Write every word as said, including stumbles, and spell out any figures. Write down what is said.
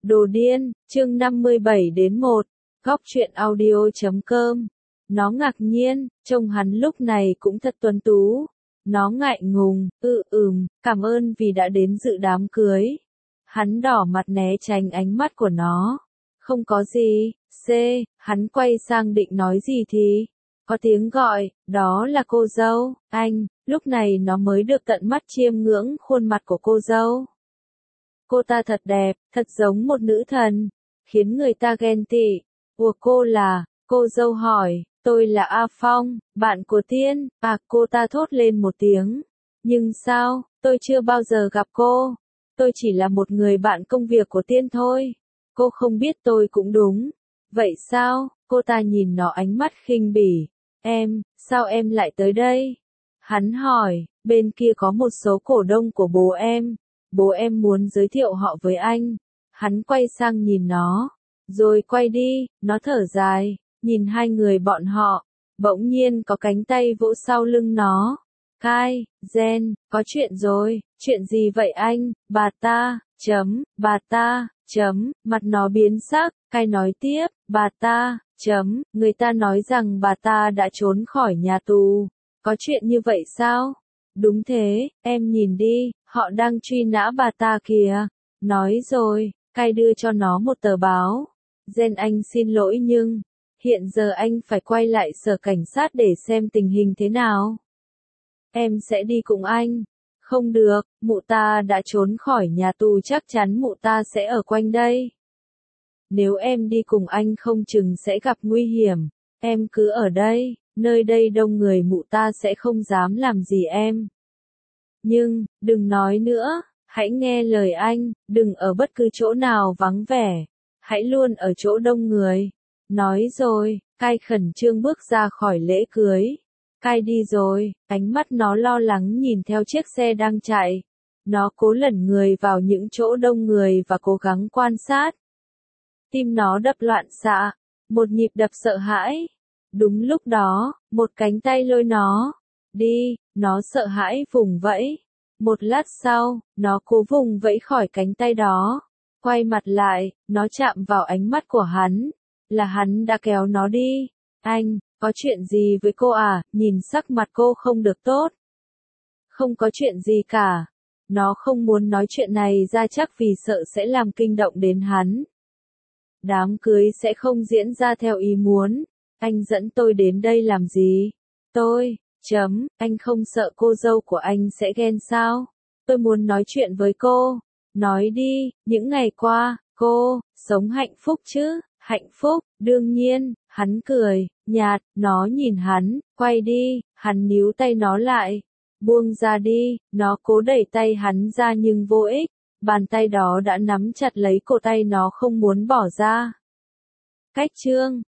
Đồ điên, chương năm mươi bảy đến một, góc truyện audio chấm com. Nó ngạc nhiên, trông hắn lúc này cũng thật tuấn tú. Nó ngại ngùng, ư ừm, cảm ơn vì đã đến dự đám cưới. Hắn đỏ mặt né tránh ánh mắt của nó. Không có gì, C, hắn quay sang định nói gì thì có tiếng gọi, đó là cô dâu, anh, lúc này nó mới được tận mắt chiêm ngưỡng khuôn mặt của cô dâu. Cô ta thật đẹp, thật giống một nữ thần, khiến người ta ghen tị. Ủa cô là, cô dâu hỏi, tôi là A Phong, bạn của Tiên, à cô ta thốt lên một tiếng. Nhưng sao, tôi chưa bao giờ gặp cô, tôi chỉ là một người bạn công việc của Tiên thôi. Cô không biết tôi cũng đúng. Vậy sao, cô ta nhìn nó ánh mắt khinh bỉ. Em, sao em lại tới đây? Hắn hỏi, bên kia có một số cổ đông của bố em. Bố em muốn giới thiệu họ với anh. Hắn quay sang nhìn nó. Rồi quay đi, nó thở dài, nhìn hai người bọn họ. Bỗng nhiên có cánh tay vỗ sau lưng nó. Kai, Jen, có chuyện rồi, chuyện gì vậy anh, bà ta, chấm, bà ta, chấm, mặt nó biến sắc, Kai nói tiếp, bà ta, chấm, người ta nói rằng bà ta đã trốn khỏi nhà tù. Có chuyện như vậy sao? Đúng thế, em nhìn đi, họ đang truy nã bà ta kìa. Nói rồi, Kai đưa cho nó một tờ báo. Jen anh xin lỗi nhưng, hiện giờ anh phải quay lại sở cảnh sát để xem tình hình thế nào. Em sẽ đi cùng anh. Không được, mụ ta đã trốn khỏi nhà tù, chắc chắn mụ ta sẽ ở quanh đây. Nếu em đi cùng anh không chừng sẽ gặp nguy hiểm. Em cứ ở đây, nơi đây đông người, mụ ta sẽ không dám làm gì em. Nhưng, đừng nói nữa, hãy nghe lời anh, đừng ở bất cứ chỗ nào vắng vẻ. Hãy luôn ở chỗ đông người. Nói rồi, Kai khẩn trương bước ra khỏi lễ cưới. Kai đi rồi, ánh mắt nó lo lắng nhìn theo chiếc xe đang chạy. Nó cố lẩn người vào những chỗ đông người và cố gắng quan sát. Tim nó đập loạn xạ, một nhịp đập sợ hãi. Đúng lúc đó, một cánh tay lôi nó. Đi, nó sợ hãi vùng vẫy. Một lát sau, nó cố vùng vẫy khỏi cánh tay đó. Quay mặt lại, nó chạm vào ánh mắt của hắn. Là hắn đã kéo nó đi. Anh, có chuyện gì với cô à? Nhìn sắc mặt cô không được tốt. Không có chuyện gì cả. Nó không muốn nói chuyện này ra chắc vì sợ sẽ làm kinh động đến hắn. Đám cưới sẽ không diễn ra theo ý muốn. Anh dẫn tôi đến đây làm gì? Tôi, chấm, anh không sợ cô dâu của anh sẽ ghen sao? Tôi muốn nói chuyện với cô. Nói đi, những ngày qua, cô, sống hạnh phúc chứ? Hạnh phúc, đương nhiên, hắn cười, nhạt, nó nhìn hắn, quay đi, hắn níu tay nó lại. Buông ra đi, nó cố đẩy tay hắn ra nhưng vô ích, bàn tay đó đã nắm chặt lấy cổ tay nó không muốn bỏ ra. Cách chương